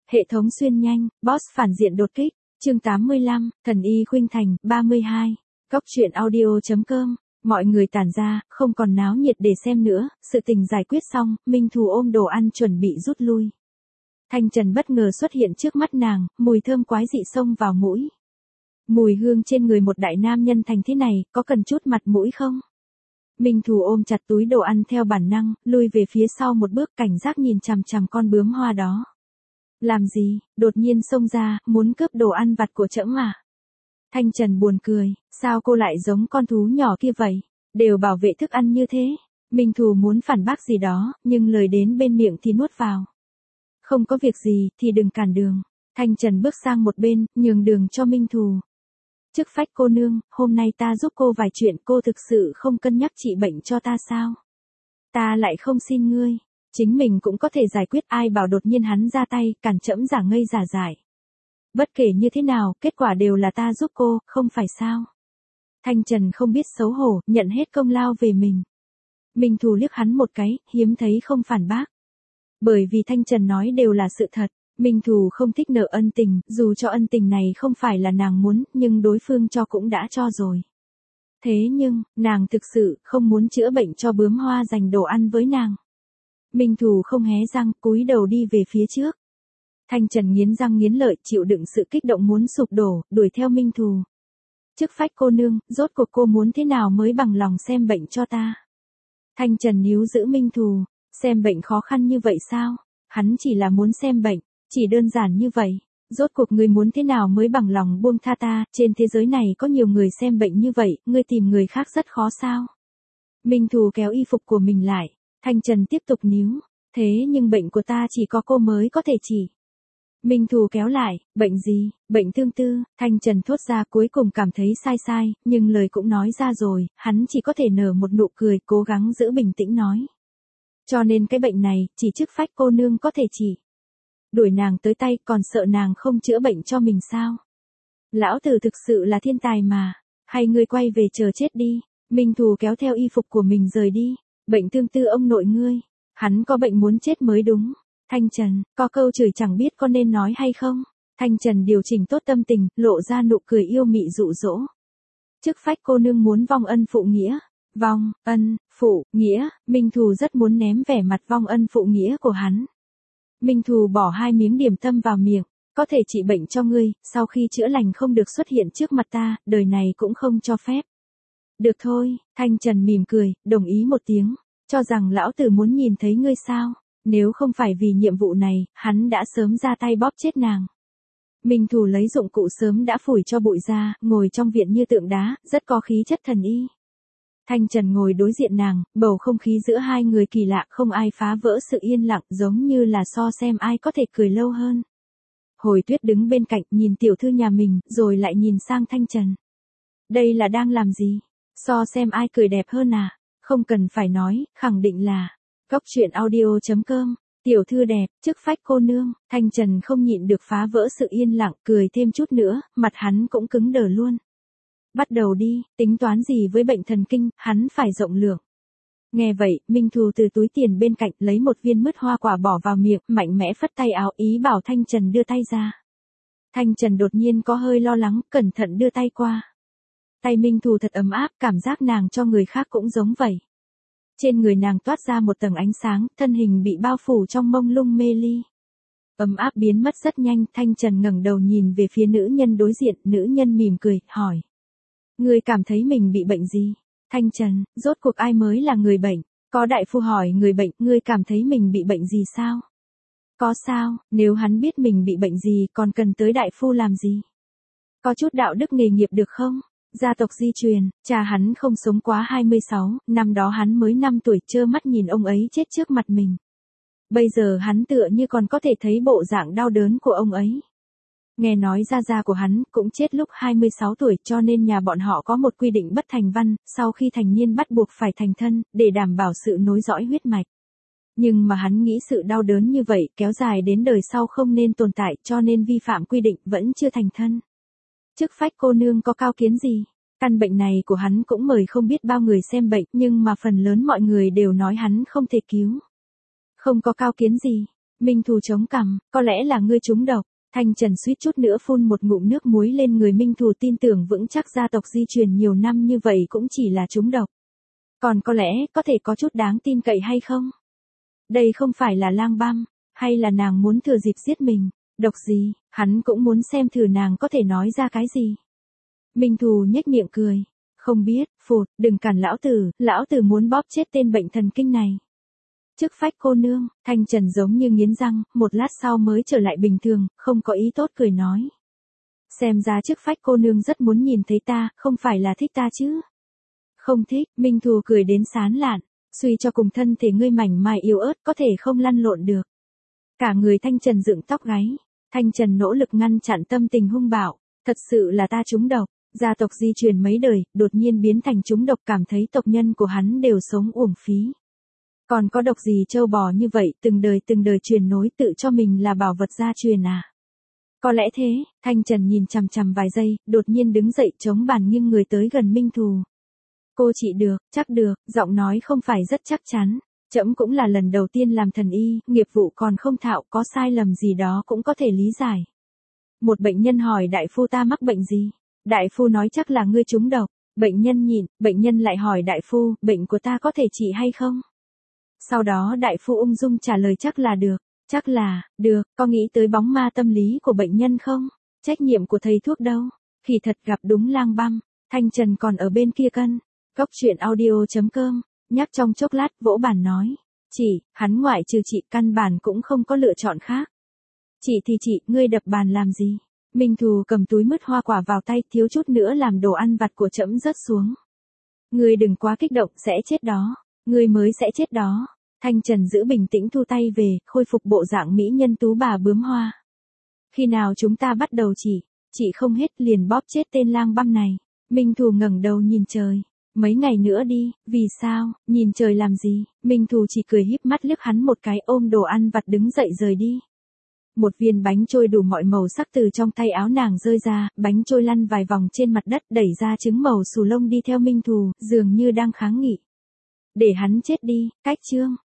Hệ thống xuyên nhanh, boss phản diện đột kích, chương 85, thần y khuynh thành, 32. Góc truyện audio.com, mọi người tản ra, không còn náo nhiệt để xem nữa, sự tình giải quyết xong, Minh Thù ôm đồ ăn chuẩn bị rút lui. Thanh Trần bất ngờ xuất hiện trước mắt nàng, mùi thơm quái dị xông vào mũi. Mùi hương trên người một đại nam nhân thành thế này, có cần chút mặt mũi không? Minh Thù ôm chặt túi đồ ăn theo bản năng, lui về phía sau một bước cảnh giác nhìn chằm chằm con bướm hoa đó. Làm gì, đột nhiên xông ra, muốn cướp đồ ăn vặt của trẫm à? Thanh Trần buồn cười, sao cô lại giống con thú nhỏ kia vậy? Đều bảo vệ thức ăn như thế. Minh Thù muốn phản bác gì đó, nhưng lời đến bên miệng thì nuốt vào. Không có việc gì, thì đừng cản đường. Thanh Trần bước sang một bên, nhường đường cho Minh Thù. Chức phách cô nương, hôm nay ta giúp cô vài chuyện, cô thực sự không cân nhắc trị bệnh cho ta sao? Ta lại không xin ngươi. Chính mình cũng có thể giải quyết, ai bảo đột nhiên hắn ra tay, cản trẫm giả ngây giả dại. Bất kể như thế nào, kết quả đều là ta giúp cô, không phải sao? Thanh Trần không biết xấu hổ, nhận hết công lao về mình. Minh Thù liếc hắn một cái, hiếm thấy không phản bác. Bởi vì Thanh Trần nói đều là sự thật, Minh Thù không thích nợ ân tình, dù cho ân tình này không phải là nàng muốn, nhưng đối phương cho cũng đã cho rồi. Thế nhưng, nàng thực sự không muốn chữa bệnh cho bướm hoa dành đồ ăn với nàng. Minh Thù không hé răng, cúi đầu đi về phía trước. Thanh Trần nghiến răng nghiến lợi, chịu đựng sự kích động muốn sụp đổ, đuổi theo Minh Thù. Chức phách cô nương, rốt cuộc cô muốn thế nào mới bằng lòng xem bệnh cho ta? Thanh Trần níu giữ Minh Thù, xem bệnh khó khăn như vậy sao? Hắn chỉ là muốn xem bệnh, chỉ đơn giản như vậy. Rốt cuộc ngươi muốn thế nào mới bằng lòng buông tha ta, trên thế giới này có nhiều người xem bệnh như vậy, ngươi tìm người khác rất khó sao? Minh Thù kéo y phục của mình lại, Thanh Trần tiếp tục níu, thế nhưng bệnh của ta chỉ có cô mới có thể chỉ. Minh Thù kéo lại, bệnh gì, bệnh tương tư, Thanh Trần thốt ra cuối cùng cảm thấy sai, nhưng lời cũng nói ra rồi, hắn chỉ có thể nở một nụ cười, cố gắng giữ bình tĩnh nói. Cho nên cái bệnh này, chỉ chức phách cô nương có thể chỉ. Đuổi nàng tới tay, còn sợ nàng không chữa bệnh cho mình sao? Lão tử thực sự là thiên tài mà, hay ngươi quay về chờ chết đi. Minh Thù kéo theo y phục của mình rời đi. Bệnh tương tư ông nội ngươi, hắn có bệnh muốn chết mới đúng. Thanh Trần, có câu chửi chẳng biết có nên nói hay không? Thanh Trần điều chỉnh tốt tâm tình, lộ ra nụ cười yêu mị dụ dỗ. Chức phách cô nương muốn vong ân phụ nghĩa. Vong, ân, phụ, nghĩa, Minh Thù rất muốn ném vẻ mặt vong ân phụ nghĩa của hắn. Minh Thù bỏ 2 miếng điểm tâm vào miệng, có thể trị bệnh cho ngươi, sau khi chữa lành không được xuất hiện trước mặt ta, đời này cũng không cho phép. Được thôi, Thanh Trần mỉm cười, đồng ý một tiếng, cho rằng lão tử muốn nhìn thấy ngươi sao, nếu không phải vì nhiệm vụ này, hắn đã sớm ra tay bóp chết nàng. Minh Thù lấy dụng cụ sớm đã phủi cho bụi ra, ngồi trong viện như tượng đá, rất có khí chất thần y. Thanh Trần ngồi đối diện nàng, bầu không khí giữa hai người kỳ lạ, không ai phá vỡ sự yên lặng, giống như là so xem ai có thể cười lâu hơn. Hồi Tuyết đứng bên cạnh nhìn tiểu thư nhà mình, rồi lại nhìn sang Thanh Trần. Đây là đang làm gì? So xem ai cười đẹp hơn à? Không cần phải nói, khẳng định là Góc truyện audio.com, tiểu thư đẹp, chức phách cô nương. Thanh Trần không nhịn được phá vỡ sự yên lặng, cười thêm chút nữa, mặt hắn cũng cứng đờ luôn. Bắt đầu đi, tính toán gì với bệnh thần kinh, hắn phải rộng lượng. Nghe vậy, Minh Thù từ túi tiền bên cạnh lấy một viên mứt hoa quả bỏ vào miệng, mạnh mẽ phất tay áo ý bảo Thanh Trần đưa tay ra. Thanh Trần đột nhiên có hơi lo lắng, cẩn thận đưa tay qua. Tay Minh Thù thật ấm áp, cảm giác nàng cho người khác cũng giống vậy. Trên người nàng toát ra một tầng ánh sáng, thân hình bị bao phủ trong mông lung mê ly. Ấm áp biến mất rất nhanh, Thanh Trần ngẩng đầu nhìn về phía nữ nhân đối diện, nữ nhân mỉm cười, hỏi. Ngươi cảm thấy mình bị bệnh gì? Thanh Trần, rốt cuộc ai mới là người bệnh? Có đại phu hỏi người bệnh, ngươi cảm thấy mình bị bệnh gì sao? Có sao, nếu hắn biết mình bị bệnh gì còn cần tới đại phu làm gì? Có chút đạo đức nghề nghiệp được không? Gia tộc di truyền, cha hắn không sống quá 26, năm đó hắn mới 5 tuổi trơ mắt nhìn ông ấy chết trước mặt mình. Bây giờ hắn tựa như còn có thể thấy bộ dạng đau đớn của ông ấy. Nghe nói gia của hắn cũng chết lúc 26 tuổi cho nên nhà bọn họ có một quy định bất thành văn, sau khi thành niên bắt buộc phải thành thân, để đảm bảo sự nối dõi huyết mạch. Nhưng mà hắn nghĩ sự đau đớn như vậy kéo dài đến đời sau không nên tồn tại cho nên vi phạm quy định vẫn chưa thành thân. Chức phách cô nương có cao kiến gì? Căn bệnh này của hắn cũng mời không biết bao người xem bệnh nhưng mà phần lớn mọi người đều nói hắn không thể cứu. Không có cao kiến gì. Minh Thù chống cằm, có lẽ là ngươi trúng độc. Thanh Trần suýt chút nữa phun một ngụm nước muối lên người. Minh Thù tin tưởng vững chắc gia tộc di truyền nhiều năm như vậy cũng chỉ là trúng độc. Còn có lẽ có thể có chút đáng tin cậy hay không? Đây không phải là lang băm, hay là nàng muốn thừa dịp giết mình? Độc gì, hắn cũng muốn xem thử nàng có thể nói ra cái gì. Minh Thù nhếch miệng cười. Không biết, phụt, đừng cản lão tử muốn bóp chết tên bệnh thần kinh này. Chức Phách cô nương, Thanh Trần giống như nghiến răng, một lát sau mới trở lại bình thường, không có ý tốt cười nói. Xem ra Chức Phách cô nương rất muốn nhìn thấy ta, không phải là thích ta chứ. Không thích, Minh Thù cười đến sán lạn, suy cho cùng thân thể ngươi mảnh mai yếu ớt có thể không lăn lộn được. Cả người Thanh Trần dựng tóc gáy, Thanh Trần nỗ lực ngăn chặn tâm tình hung bạo, thật sự là ta trúng độc, gia tộc di truyền mấy đời, đột nhiên biến thành trúng độc, cảm thấy tộc nhân của hắn đều sống uổng phí. Còn có độc gì trâu bò như vậy, từng đời truyền nối tự cho mình là bảo vật gia truyền à? Có lẽ thế, Thanh Trần nhìn chằm chằm vài giây, đột nhiên đứng dậy chống bàn nghiêng người tới gần Minh Thù. Cô chị được, chắc được, giọng nói không phải rất chắc chắn. Trẫm cũng là lần đầu tiên làm thần y, nghiệp vụ còn không thạo, có sai lầm gì đó cũng có thể lý giải. Một bệnh nhân hỏi đại phu ta mắc bệnh gì? Đại phu nói chắc là ngươi trúng độc. Bệnh nhân nhịn, bệnh nhân lại hỏi đại phu, bệnh của ta có thể trị hay không? Sau đó đại phu ung dung trả lời chắc là, được, có nghĩ tới bóng ma tâm lý của bệnh nhân không? Trách nhiệm của thầy thuốc đâu? Khi thật gặp đúng lang băm, Thanh Trần còn ở bên kia cân. Cốc truyện audio.com, nhắc trong chốc lát vỗ bàn nói. Chị, hắn ngoại trừ chị căn bản cũng không có lựa chọn khác. Chị thì chị, ngươi đập bàn làm gì? Minh Thù cầm túi mứt hoa quả vào tay, thiếu chút nữa làm đồ ăn vặt của trẫm rớt xuống. Ngươi đừng quá kích động, sẽ chết đó. Ngươi mới sẽ chết đó. Thanh Trần giữ bình tĩnh thu tay về, khôi phục bộ dạng mỹ nhân tú bà bướm hoa. Khi nào chúng ta bắt đầu chị không hết liền bóp chết tên lang băm này. Minh Thù ngẩng đầu nhìn trời. Mấy ngày nữa đi, vì sao, nhìn trời làm gì? Minh Thù chỉ cười híp mắt liếc hắn một cái, ôm đồ ăn vặt đứng dậy rời đi. Một viên bánh trôi đủ mọi màu sắc từ trong tay áo nàng rơi ra, bánh trôi lăn vài vòng trên mặt đất, đẩy ra trứng màu xù lông đi theo Minh Thù, dường như đang kháng nghị. Để hắn chết đi, cách chương.